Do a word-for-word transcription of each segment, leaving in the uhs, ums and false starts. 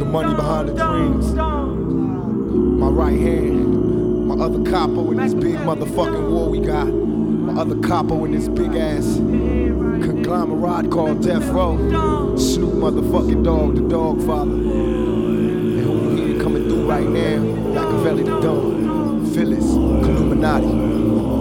the money behind the dreams. My right hand, my other capo in this big motherfucking war we got. My other capo in this big ass conglomerate called Death Row. Snoop motherfucking Dogg, the Dog Father. And who you hear coming through right now, Machiavelli the Don, Phyllis, Illuminati.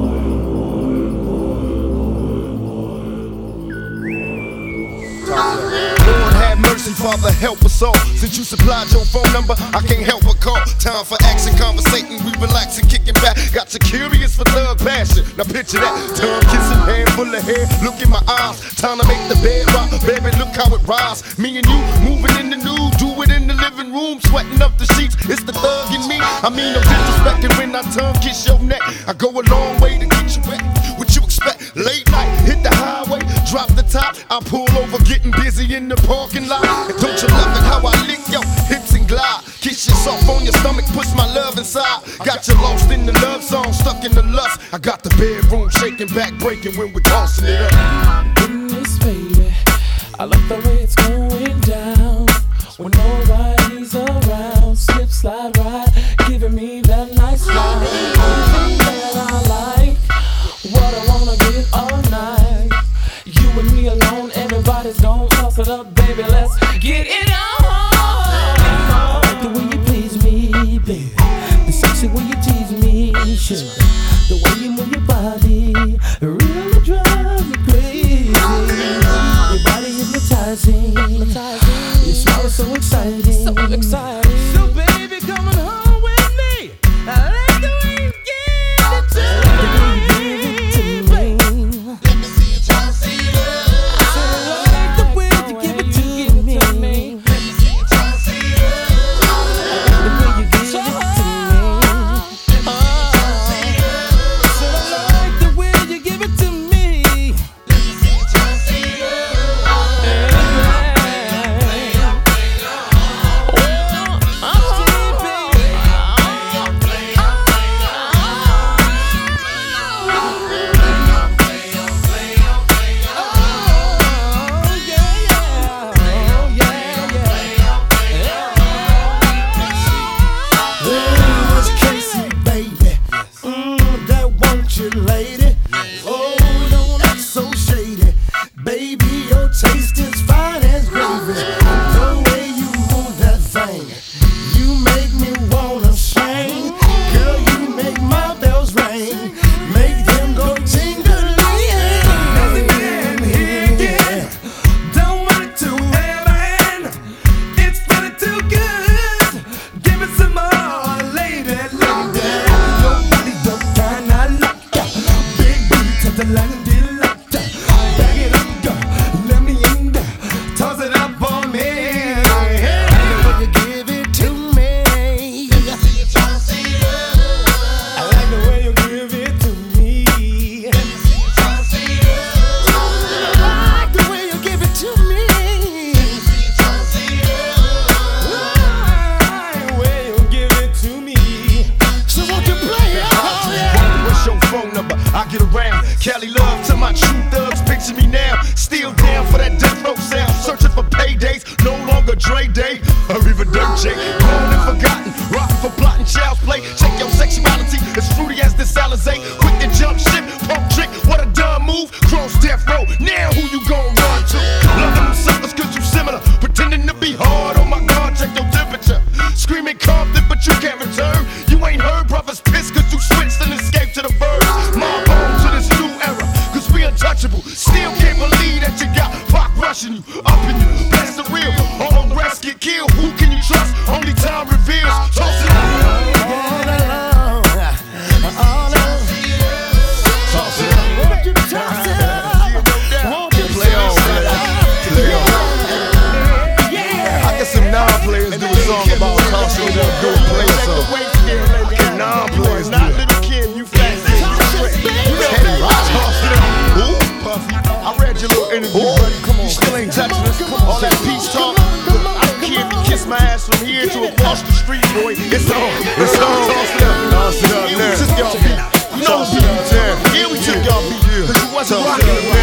Lord have mercy, Father help us all. Since you supplied your phone number, I can't help but call. Time for action, conversating, we relaxing, kicking back. Got you curious for thug passion. Now picture that, tongue kissing, hand full of hair. Look in my eyes, time to make the bed rock. Baby, look how it rise. Me and you moving in the nude, do it in the living room, sweating up the sheets. It's the thug in me. I mean, I'm disrespecting when I tongue kiss your neck. I go a long way to get you wet. What you expect? Late night, hit the highway, drop the top. I pull over, getting busy in the parking lot. And don't you love it how I lick your hips and glide? Kiss you soft on your stomach, push my love inside. Got you lost in the love song, stuck in the lust. I got the bedroom shaking, back breaking when we're tossing it up. In this baby, I love the way it's going down. When nobody's around, slip, slide, ride, giving me that nice slide. Everything that I like, what I wanna get all night. You and me alone, everybody's gon' toss it up, baby, let's get it on. I like the way you please me, baby, the sexy way you tease me, sure. The way you move your body really drives me crazy. Your body hypnotizing, your smile is so exciting, so exciting. So baby, come on home with me. I like the way you give it to me. The way you give it to me. Let me see you try to see it. I like the way you give it to me. Let me see you try to see it. The way you give it to me. Lady, oh, don't act so shady. Baby, your taste is fine as gravy. The way you move that thing, you make me wanna sing. Girl, you make my bells ring, make them go tingling. Yeah, don't want it to end. It's feeling too good. Give me some more, lady, lady. Your body the kind I like. The line did like that. Bag it up, girl. Let me in there. Toss it up on me. Yeah. The way you give it to me. Let me see you try to see it. I like the way you give it to me. Let me see you try to see it. I like the way you give it to me. Let me see you try to see it. I like the way you give it to me. So won't you play it? Oh, yeah. What's your phone number? I get around. Cali love to my true thugs, picture me now. Still down for that death row sound. Searching for paydays, no longer Dre Day. Or even Dirt J. Gone and forgotten, rockin' for plotting child's play. Check your sexuality, as fruity as this Alizé. Quick to jump ship, pump trick, what a dumb move. Cross death row, now who you gon' run to? Loving them suckers cause you similar. Pretending to be hard, oh my God, check your temperature. Screaming Compton, but you can't return. You ain't heard brothers piss cause you switched and escaped to the birds. Mob on to this new era, cause we untouchable. Still can't believe that you got Pac rushing you, up in you. That's the real, all rest get killed. Who can you trust? Only time reveals. Toss it up. All alone, all alone. Toss it up. Won't you toss it up? Won't you Play on, man. Play on. Yeah. I got some non-players do a song about tossing it up, do a play song. Can non-players do it? Little Kim, you fast. I read your little interview, buddy. Come on, you still ain't touching us. All that peace talk. I don't care if you kiss my ass from here to across the street, boy. It's on. It's on. Toss it up. Toss it up now. We took y'all beat. You know what we do, Here we took y'all beat. Cause you wasn't rocking it.